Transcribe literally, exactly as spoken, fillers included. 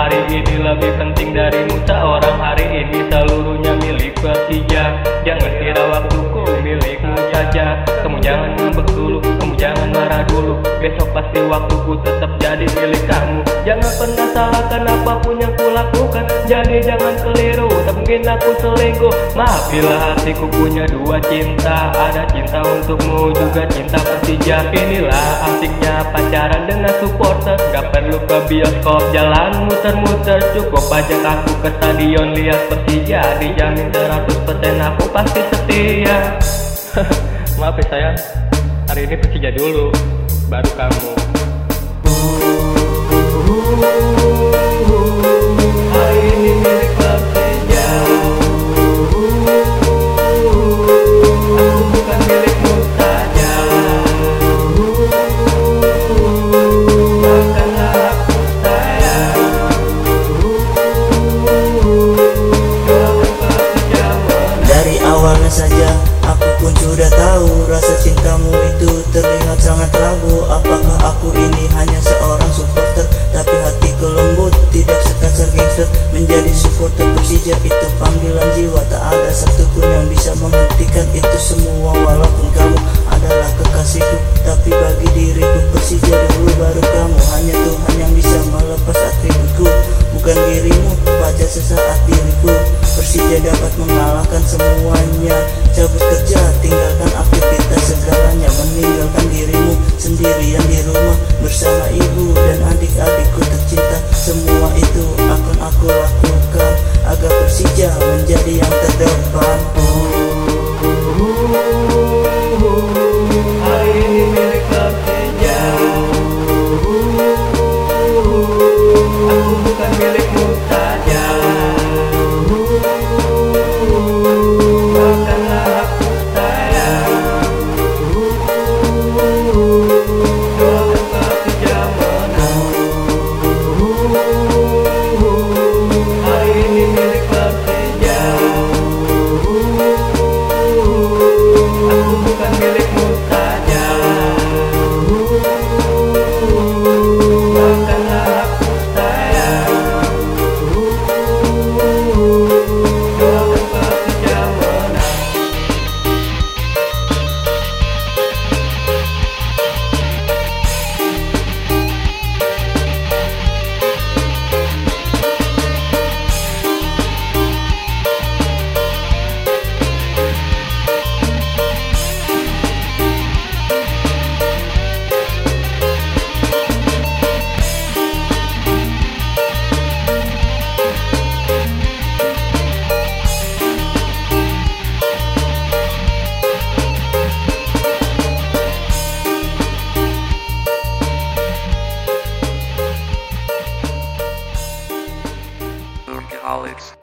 hari ini lebih penting dari muta orang hari ini seluruhnya milik Persija. Jangan kira waktuku milikmu saja. Kamu jangan ngambek dulu, kamu jangan marah dulu. Besok pasti waktuku tetap jadi milik kamu. Jangan pernah salahkan apapun yang kulakukan. Jadi jangan keliru, tak mungkin aku selingkuh. Maaf bila hatiku punya dua cinta. Ada cinta untukmu juga cinta Persija. Inilah asiknya pacaran dengan supporter. Gak perlu ke bioskop jalan muter-muter. Cukup ajak aku ke stadion lihat Persija. Dijamin seratus persen aku pasti setia. Maaf ya sayang, hari ini Persija dulu, baru kamu. Hari ini milik Persija. Aku bukan milikmu saja. Maafkanlah aku sayang. Doakan Persija menang. Dari awalnya saja aku pun sudah tahu rasa cintamu itu terlihat sangat ragu. Apakah aku ini hanya seorang supporter, tapi hatiku lembut, tidak sekasar gangster. Menjadi supporter Persija itu panggilan jiwa. Tak ada satupun yang bisa menghentikan itu semua. Walaupun kamu adalah kekasihku, tapi bagi diriku Persija dulu baru kamu. Hanya Tuhan yang bisa melepas atributku, bukan dirimu, baca sesaat diriku. Persija dapat mengalahkan semuanya. Cabut kerja, tinggalkan aktivitas segalanya. Meninggalkan dirimu sendirian di rumah bersama ibu dan adik-adikku tercinta. Semua itu akan aku lakukan agar Persija menjadi yang terdepan. Hari ini milik Persija. Aku bukan milikmu saja. Maafkanlah aku sayang. Doakan Persija menang. Hari ini milik Persija. Aku bukan milikmu saja. Maafkanlah aku sayang. Doakan Persija menang. Alex.